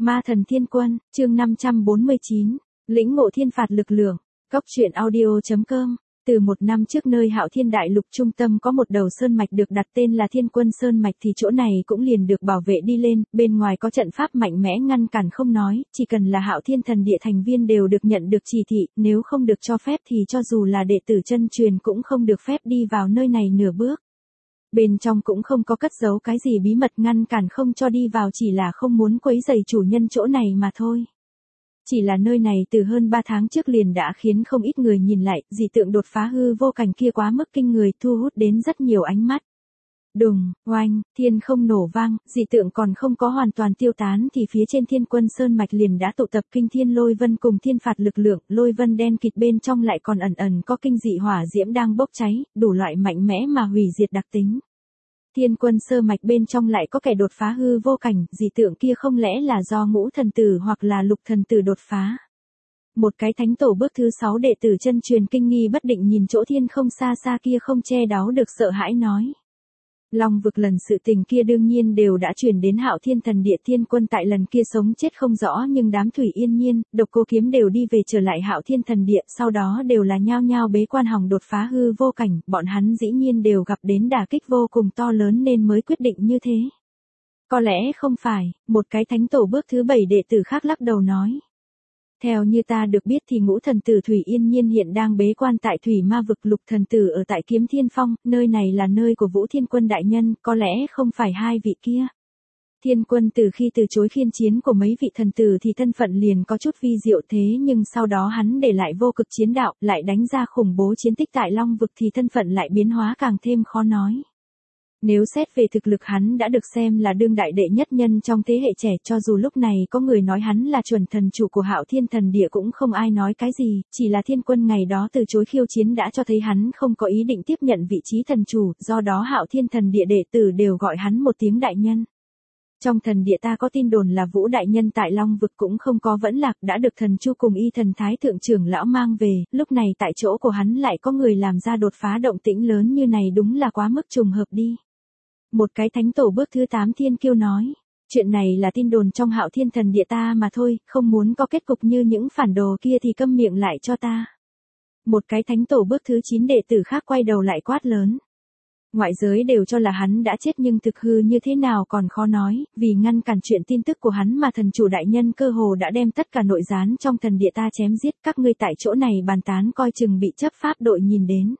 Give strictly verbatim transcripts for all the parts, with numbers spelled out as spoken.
Ma thần thiên quân, chương năm trăm bốn mươi chín, lĩnh ngộ thiên phạt lực lượng. Cốc truyện audio chấm com. Từ một năm trước nơi Hạo Thiên Đại Lục trung tâm có một đầu sơn mạch được đặt tên là Thiên Quân Sơn Mạch thì chỗ này cũng liền được bảo vệ đi lên, bên ngoài có trận pháp mạnh mẽ ngăn cản không nói, chỉ cần là Hạo Thiên Thần Địa thành viên đều được nhận được chỉ thị, nếu không được cho phép thì cho dù là đệ tử chân truyền cũng không được phép đi vào nơi này nửa bước. Bên trong cũng không có cất giấu cái gì bí mật ngăn cản không cho đi vào, chỉ là không muốn quấy rầy chủ nhân chỗ này mà thôi. Chỉ là nơi này từ hơn ba tháng trước liền đã khiến không ít người nhìn lại, dị tượng đột phá hư vô cảnh kia quá mức kinh người, thu hút đến rất nhiều ánh mắt. Đùng, oanh, thiên không nổ vang, dị tượng còn không có hoàn toàn tiêu tán thì phía trên Thiên Quân Sơn Mạch liền đã tụ tập kinh thiên lôi vân cùng thiên phạt lực lượng, lôi vân đen kịt bên trong lại còn ẩn ẩn có kinh dị hỏa diễm đang bốc cháy, đủ loại mạnh mẽ mà hủy diệt đặc tính. Thiên Quân Sơn Mạch bên trong lại có kẻ đột phá hư vô cảnh, dị tượng kia không lẽ là do ngũ thần tử hoặc là lục thần tử đột phá. Một cái thánh tổ bước thứ sáu đệ tử chân truyền kinh nghi bất định nhìn chỗ thiên không xa xa kia không che đáo được sợ hãi nói. Long vực lần sự tình kia đương nhiên đều đã truyền đến Hạo Thiên Thần Địa, Thiên Quân tại lần kia sống chết không rõ, nhưng đám Thủy Yên Nhiên, Độc Cô Kiếm đều đi về trở lại Hạo Thiên Thần Địa, sau đó đều là nhao nhao bế quan hòng đột phá hư vô cảnh, bọn hắn dĩ nhiên đều gặp đến đả kích vô cùng to lớn nên mới quyết định như thế. Có lẽ không phải, một cái thánh tổ bước thứ bảy đệ tử khác lắc đầu nói. Theo như ta được biết thì ngũ thần tử Thủy Yên Nhiên hiện đang bế quan tại Thủy Ma vực, lục thần tử ở tại Kiếm Thiên Phong, nơi này là nơi của Vũ Thiên Quân đại nhân, có lẽ không phải hai vị kia. Thiên Quân từ khi từ chối khiên chiến của mấy vị thần tử thì thân phận liền có chút vi diệu, thế nhưng sau đó hắn để lại vô cực chiến đạo, lại đánh ra khủng bố chiến tích tại Long vực thì thân phận lại biến hóa càng thêm khó nói. Nếu xét về thực lực hắn đã được xem là đương đại đệ nhất nhân trong thế hệ trẻ, cho dù lúc này có người nói hắn là chuẩn thần chủ của Hạo Thiên Thần Địa cũng không ai nói cái gì, chỉ là Thiên Quân ngày đó từ chối khiêu chiến đã cho thấy hắn không có ý định tiếp nhận vị trí thần chủ, do đó Hạo Thiên Thần Địa đệ tử đều gọi hắn một tiếng đại nhân. Trong thần địa ta có tin đồn là Vũ đại nhân tại Long vực cũng không có vẫn lạc, đã được thần Chu cùng Y thần Thái thượng trưởng lão mang về, lúc này tại chỗ của hắn lại có người làm ra đột phá động tĩnh lớn như này, đúng là quá mức trùng hợp đi. Một cái thánh tổ bước thứ tám Thiên Kiêu nói, chuyện này là tin đồn trong Hạo Thiên Thần Địa ta mà thôi, không muốn có kết cục như những phản đồ kia thì câm miệng lại cho ta. Một cái thánh tổ bước thứ chín đệ tử khác quay đầu lại quát lớn. Ngoại giới đều cho là hắn đã chết nhưng thực hư như thế nào còn khó nói, vì ngăn cản chuyện tin tức của hắn mà thần chủ đại nhân cơ hồ đã đem tất cả nội gián trong thần địa ta chém giết, các ngươi tại chỗ này bàn tán coi chừng bị chấp pháp đội nhìn đến.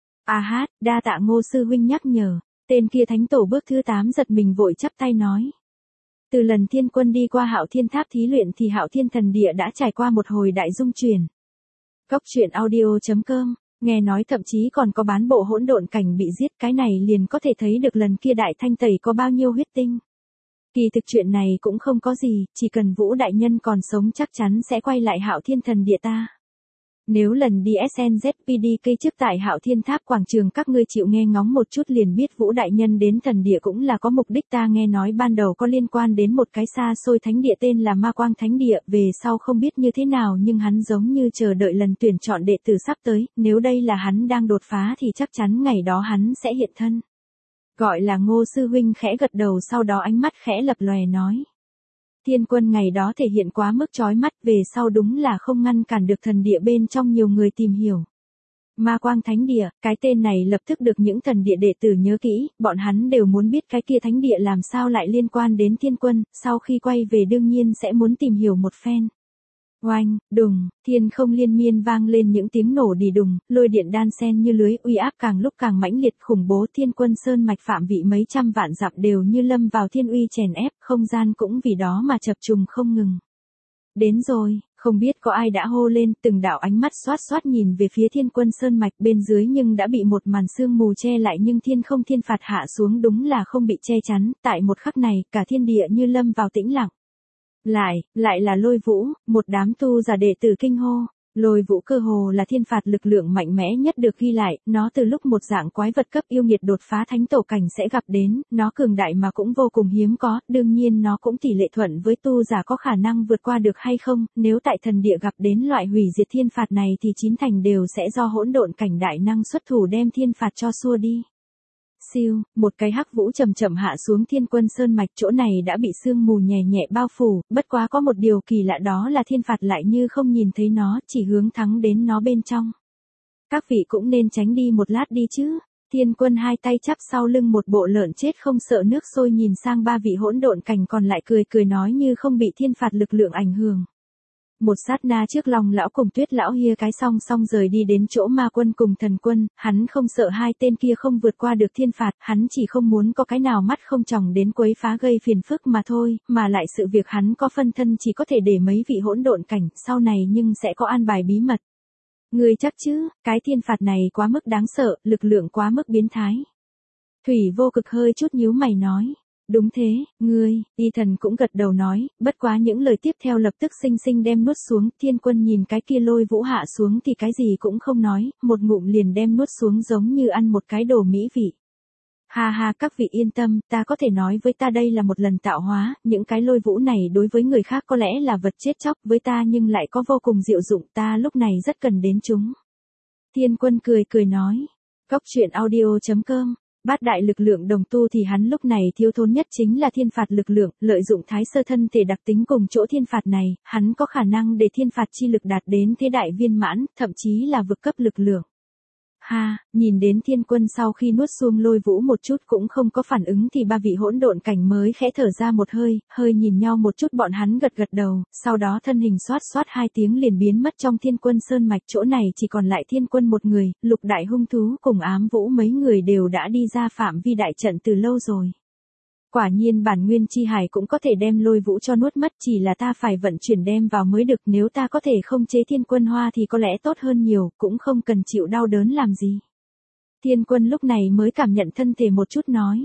A hát, đa tạ Ngô sư huynh nhắc nhở. Tên kia thánh tổ bước thứ tám giật mình vội chắp tay nói. Từ lần Thiên Quân đi qua Hạo Thiên Tháp thí luyện thì Hạo Thiên Thần Địa đã trải qua một hồi đại dung chuyển. Cốc truyện audio chấm com, nghe nói thậm chí còn có bán bộ hỗn độn cảnh bị giết, cái này liền có thể thấy được lần kia đại thanh tẩy có bao nhiêu huyết tinh. Kỳ thực chuyện này cũng không có gì, chỉ cần Vũ đại nhân còn sống chắc chắn sẽ quay lại Hạo Thiên Thần Địa ta. Nếu lần đi ét en zét pê đê cây trước tại Hạo Thiên Tháp quảng trường các ngươi chịu nghe ngóng một chút liền biết Vũ đại nhân đến thần địa cũng là có mục đích, ta nghe nói ban đầu có liên quan đến một cái xa xôi thánh địa tên là Ma Quang Thánh Địa, về sau không biết như thế nào nhưng hắn giống như chờ đợi lần tuyển chọn đệ tử sắp tới, nếu đây là hắn đang đột phá thì chắc chắn ngày đó hắn sẽ hiện thân. Gọi là Ngô sư huynh khẽ gật đầu, sau đó ánh mắt khẽ lập lòe nói. Thiên Quân ngày đó thể hiện quá mức chói mắt, về sau đúng là không ngăn cản được thần địa bên trong nhiều người tìm hiểu. Ma Quang Thánh Địa, cái tên này lập tức được những thần địa đệ tử nhớ kỹ, bọn hắn đều muốn biết cái kia thánh địa làm sao lại liên quan đến Thiên Quân, sau khi quay về đương nhiên sẽ muốn tìm hiểu một phen. Oanh, đùng, thiên không liên miên vang lên những tiếng nổ đì đùng, lôi điện đan xen như lưới, uy áp càng lúc càng mãnh liệt khủng bố, Thiên Quân Sơn Mạch phạm vị mấy trăm vạn dặm đều như lâm vào thiên uy chèn ép, không gian cũng vì đó mà chập trùng không ngừng. Đến rồi, không biết có ai đã hô lên, từng đạo ánh mắt xoát xoát nhìn về phía Thiên Quân Sơn Mạch bên dưới nhưng đã bị một màn sương mù che lại, nhưng thiên không thiên phạt hạ xuống đúng là không bị che chắn, tại một khắc này cả thiên địa như lâm vào tĩnh lặng. Lại, lại là Lôi Vũ, một đám tu giả đệ tử kinh hô. Lôi Vũ cơ hồ là thiên phạt lực lượng mạnh mẽ nhất được ghi lại, nó từ lúc một dạng quái vật cấp yêu nghiệt đột phá thánh tổ cảnh sẽ gặp đến, nó cường đại mà cũng vô cùng hiếm có, đương nhiên nó cũng tỷ lệ thuận với tu giả có khả năng vượt qua được hay không, nếu tại thần địa gặp đến loại hủy diệt thiên phạt này thì chín thành đều sẽ do hỗn độn cảnh đại năng xuất thủ đem thiên phạt cho xua đi. Siêu, một cái hắc vũ chậm chậm hạ xuống Thiên Quân Sơn mạch, chỗ này đã bị sương mù nhẹ nhẹ bao phủ, bất quá có một điều kỳ lạ đó là thiên phạt lại như không nhìn thấy nó, chỉ hướng thẳng đến nó bên trong. Các vị cũng nên tránh đi một lát đi chứ. Thiên Quân hai tay chắp sau lưng một bộ lợn chết không sợ nước sôi nhìn sang ba vị hỗn độn cảnh còn lại cười cười nói như không bị thiên phạt lực lượng ảnh hưởng. Một sát na trước Long lão cùng Tuyết lão hia cái song song rời đi đến chỗ Ma Quân cùng Thần Quân, hắn không sợ hai tên kia không vượt qua được thiên phạt, hắn chỉ không muốn có cái nào mắt không tròng đến quấy phá gây phiền phức mà thôi, mà lại sự việc hắn có phân thân chỉ có thể để mấy vị hỗn độn cảnh, sau này nhưng sẽ có an bài bí mật. Ngươi chắc chứ, cái thiên phạt này quá mức đáng sợ, lực lượng quá mức biến thái. Thủy Vô Cực hơi chút nhíu mày nói. Đúng thế, ngươi, Y Thần cũng gật đầu nói, bất quá những lời tiếp theo lập tức xinh xinh đem nuốt xuống, Thiên Quân nhìn cái kia lôi vũ hạ xuống thì cái gì cũng không nói, một ngụm liền đem nuốt xuống giống như ăn một cái đồ mỹ vị. Ha ha, các vị yên tâm, ta có thể nói với ta đây là một lần tạo hóa, những cái lôi vũ này đối với người khác có lẽ là vật chết chóc, với ta nhưng lại có vô cùng diệu dụng, ta lúc này rất cần đến chúng. Thiên Quân cười cười nói, Cốc truyện audio chấm com. Bát đại lực lượng đồng tu thì hắn lúc này thiếu thốn nhất chính là thiên phạt lực lượng, lợi dụng thái sơ thân thể đặc tính cùng chỗ thiên phạt này, hắn có khả năng để thiên phạt chi lực đạt đến thế đại viên mãn, thậm chí là vượt cấp lực lượng. Ha, nhìn đến Thiên Quân sau khi nuốt xuống lôi vũ một chút cũng không có phản ứng thì ba vị hỗn độn cảnh mới khẽ thở ra một hơi, hơi nhìn nhau một chút bọn hắn gật gật đầu, sau đó thân hình xoát xoát hai tiếng liền biến mất trong Thiên Quân Sơn mạch, chỗ này chỉ còn lại Thiên Quân một người, Lục đại hung thú cùng Ám Vũ mấy người đều đã đi ra phạm vi đại trận từ lâu rồi. Quả nhiên bản nguyên chi hải cũng có thể đem lôi vũ cho nuốt mất, chỉ là ta phải vận chuyển đem vào mới được, nếu ta có thể không chế Thiên Quân Hoa thì có lẽ tốt hơn nhiều, cũng không cần chịu đau đớn làm gì. Thiên Quân lúc này mới cảm nhận thân thể một chút nói.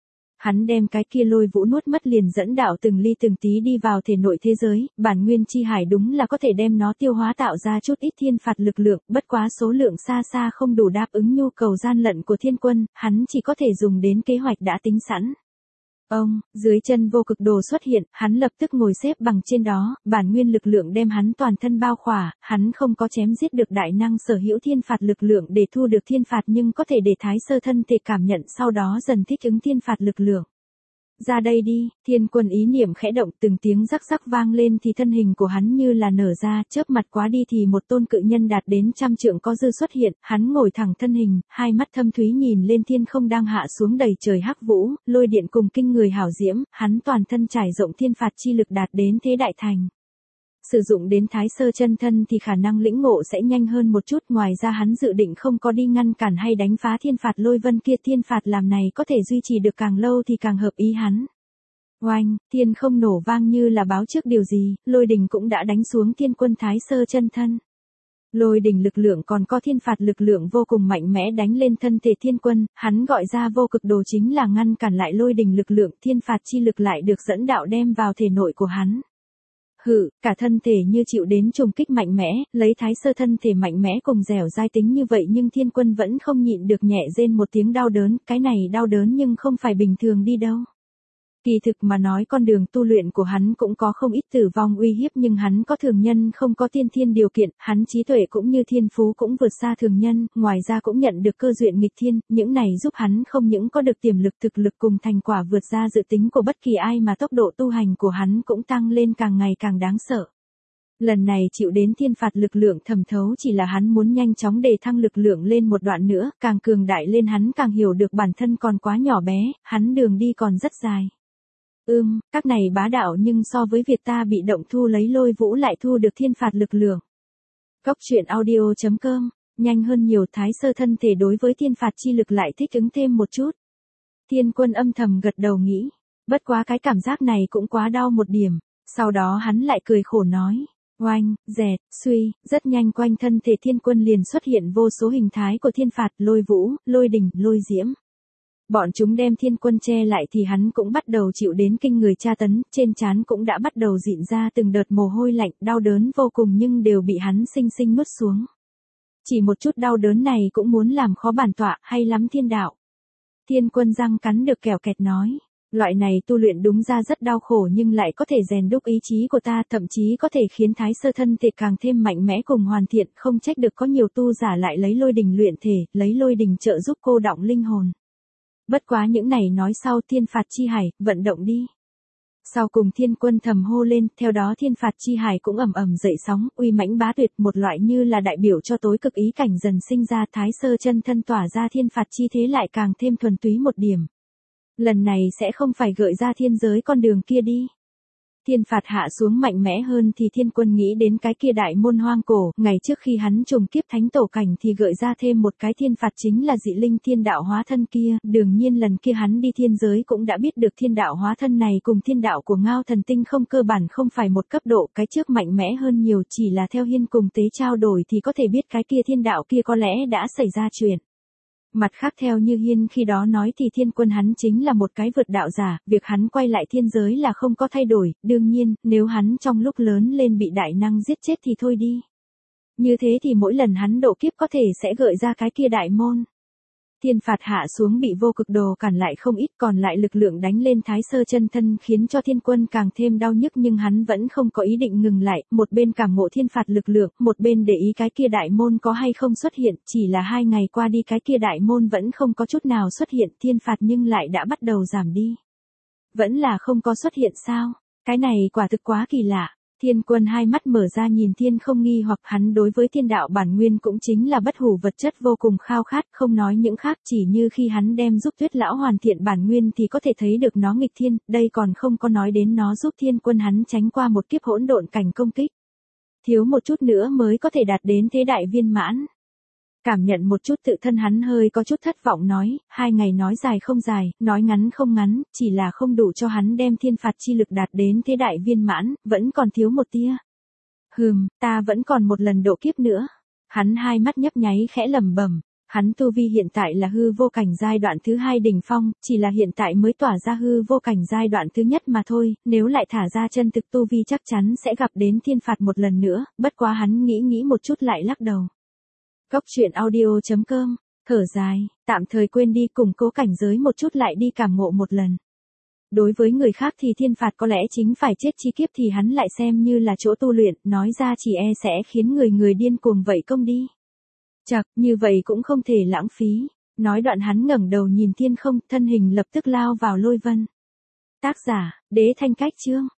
Hắn đem cái kia lôi vũ nuốt mất liền dẫn đạo từng ly từng tí đi vào thể nội thế giới, bản nguyên chi hải đúng là có thể đem nó tiêu hóa tạo ra chút ít thiên phạt lực lượng, bất quá số lượng xa xa không đủ đáp ứng nhu cầu gian lận của Thiên Quân, hắn chỉ có thể dùng đến kế hoạch đã tính sẵn. Ông, dưới chân vô cực đồ xuất hiện, hắn lập tức ngồi xếp bằng trên đó, bản nguyên lực lượng đem hắn toàn thân bao khỏa, hắn không có chém giết được đại năng sở hữu thiên phạt lực lượng để thu được thiên phạt nhưng có thể để thái sơ thân thể cảm nhận sau đó dần thích ứng thiên phạt lực lượng. Ra đây đi, Thiên Quân ý niệm khẽ động từng tiếng rắc rắc vang lên thì thân hình của hắn như là nở ra, chớp mặt quá đi thì một tôn cự nhân đạt đến trăm trượng có dư xuất hiện, hắn ngồi thẳng thân hình, hai mắt thâm thúy nhìn lên thiên không đang hạ xuống đầy trời hắc vũ, lôi điện cùng kinh người hảo diễm, hắn toàn thân trải rộng thiên phạt chi lực đạt đến thế đại thành. Sử dụng đến thái sơ chân thân thì khả năng lĩnh ngộ sẽ nhanh hơn một chút, ngoài ra hắn dự định không có đi ngăn cản hay đánh phá thiên phạt lôi vân kia, thiên phạt làm này có thể duy trì được càng lâu thì càng hợp ý hắn. Oanh, thiên không nổ vang như là báo trước điều gì, lôi đình cũng đã đánh xuống Thiên Quân thái sơ chân thân. Lôi đình lực lượng còn có thiên phạt lực lượng vô cùng mạnh mẽ đánh lên thân thể Thiên Quân, hắn gọi ra vô cực đồ chính là ngăn cản lại lôi đình lực lượng, thiên phạt chi lực lại được dẫn đạo đem vào thể nội của hắn. Hự, cả thân thể như chịu đến trùng kích mạnh mẽ, lấy thái sơ thân thể mạnh mẽ cùng dẻo dai tính như vậy nhưng Thiên Quân vẫn không nhịn được nhẹ rên một tiếng đau đớn, cái này đau đớn nhưng không phải bình thường đi đâu. Kỳ thực mà nói con đường tu luyện của hắn cũng có không ít tử vong uy hiếp nhưng hắn có thường nhân không có tiên thiên điều kiện, hắn trí tuệ cũng như thiên phú cũng vượt xa thường nhân, ngoài ra cũng nhận được cơ duyên nghịch thiên, những này giúp hắn không những có được tiềm lực thực lực cùng thành quả vượt ra dự tính của bất kỳ ai mà tốc độ tu hành của hắn cũng tăng lên càng ngày càng đáng sợ. Lần này chịu đến thiên phạt lực lượng thẩm thấu chỉ là hắn muốn nhanh chóng đề thăng lực lượng lên một đoạn nữa, càng cường đại lên hắn càng hiểu được bản thân còn quá nhỏ bé, hắn đường đi còn rất dài. Ưm, các này bá đạo nhưng so với việc ta bị động thu lấy lôi vũ lại thu được thiên phạt lực lượng. Cốc truyện audio chấm com, nhanh hơn nhiều, thái sơ thân thể đối với thiên phạt chi lực lại thích ứng thêm một chút. Thiên Quân âm thầm gật đầu nghĩ, bất quá cái cảm giác này cũng quá đau một điểm, sau đó hắn lại cười khổ nói, oanh, dẹt, suy, rất nhanh quanh thân thể Thiên Quân liền xuất hiện vô số hình thái của thiên phạt, lôi vũ, lôi đình, lôi diễm. Bọn chúng đem Thiên Quân che lại thì hắn cũng bắt đầu chịu đến kinh người tra tấn, trên trán cũng đã bắt đầu rịn ra từng đợt mồ hôi lạnh, đau đớn vô cùng nhưng đều bị hắn sinh sinh nuốt xuống. Chỉ một chút đau đớn này cũng muốn làm khó bản tọa, hay lắm thiên đạo. Thiên Quân răng cắn được kẻo kẹt nói, loại này tu luyện đúng ra rất đau khổ nhưng lại có thể rèn đúc ý chí của ta, thậm chí có thể khiến thái sơ thân thể càng thêm mạnh mẽ cùng hoàn thiện, không trách được có nhiều tu giả lại lấy lôi đình luyện thể, lấy lôi đình trợ giúp cô đọng linh hồn. Bất quá những này nói sau thiên phạt chi hải, vận động đi. Sau cùng thiên quân thầm hô lên, theo đó thiên phạt chi hải cũng ầm ầm dậy sóng, uy mãnh bá tuyệt, một loại như là đại biểu cho tối cực ý cảnh dần sinh ra, thái sơ chân thân tỏa ra thiên phạt chi thế lại càng thêm thuần túy một điểm. Lần này sẽ không phải gợi ra thiên giới con đường kia đi. Thiên phạt hạ xuống mạnh mẽ hơn thì thiên quân nghĩ đến cái kia đại môn hoang cổ, ngày trước khi hắn trùng kiếp thánh tổ cảnh thì gợi ra thêm một cái thiên phạt chính là dị linh thiên đạo hóa thân kia, đương nhiên lần kia hắn đi thiên giới cũng đã biết được thiên đạo hóa thân này cùng thiên đạo của Ngao Thần Tinh không cơ bản không phải một cấp độ, cái trước mạnh mẽ hơn nhiều, chỉ là theo Hiên cùng Tế trao đổi thì có thể biết cái kia thiên đạo kia có lẽ đã xảy ra chuyện. Mặt khác theo như Hiên khi đó nói thì thiên quân hắn chính là một cái vượt đạo giả, việc hắn quay lại thiên giới là không có thay đổi, đương nhiên, nếu hắn trong lúc lớn lên bị đại năng giết chết thì thôi đi. Như thế thì mỗi lần hắn độ kiếp có thể sẽ gợi ra cái kia đại môn. Thiên phạt hạ xuống bị vô cực đồ cản lại không ít, còn lại lực lượng đánh lên thái sơ chân thân khiến cho thiên quân càng thêm đau nhức, nhưng hắn vẫn không có ý định ngừng lại, một bên cảm ngộ thiên phạt lực lượng, một bên để ý cái kia đại môn có hay không xuất hiện, chỉ là hai ngày qua đi cái kia đại môn vẫn không có chút nào xuất hiện, thiên phạt nhưng lại đã bắt đầu giảm đi. Vẫn là không có xuất hiện sao? Cái này quả thực quá kỳ lạ. Thiên quân hai mắt mở ra nhìn thiên không nghi hoặc, hắn đối với thiên đạo bản nguyên cũng chính là bất hủ vật chất vô cùng khao khát, không nói những khác, chỉ như khi hắn đem giúp Tuyết lão hoàn thiện bản nguyên thì có thể thấy được nó nghịch thiên, đây còn không có nói đến nó giúp thiên quân hắn tránh qua một kiếp hỗn độn cảnh công kích. Thiếu một chút nữa mới có thể đạt đến thế đại viên mãn. Cảm nhận một chút tự thân hắn hơi có chút thất vọng nói, hai ngày nói dài không dài, nói ngắn không ngắn, chỉ là không đủ cho hắn đem thiên phạt chi lực đạt đến thế đại viên mãn, vẫn còn thiếu một tia. Hừm, ta vẫn còn một lần độ kiếp nữa. Hắn hai mắt nhấp nháy khẽ lẩm bẩm, hắn tu vi hiện tại là hư vô cảnh giai đoạn thứ hai đỉnh phong, chỉ là hiện tại mới tỏa ra hư vô cảnh giai đoạn thứ nhất mà thôi, nếu lại thả ra chân thực tu vi chắc chắn sẽ gặp đến thiên phạt một lần nữa, bất quá hắn nghĩ nghĩ một chút lại lắc đầu. Cốc truyện audio chấm com, thở dài, tạm thời quên đi, củng cố cảnh giới một chút lại đi cảm ngộ một lần. Đối với người khác thì thiên phạt có lẽ chính phải chết chi kiếp thì hắn lại xem như là chỗ tu luyện, nói ra chỉ e sẽ khiến người người điên cuồng vậy công đi. Chậc, như vậy cũng không thể lãng phí. Nói đoạn hắn ngẩng đầu nhìn thiên không, thân hình lập tức lao vào lôi vân. Tác giả, Đế Thanh Cách Chương.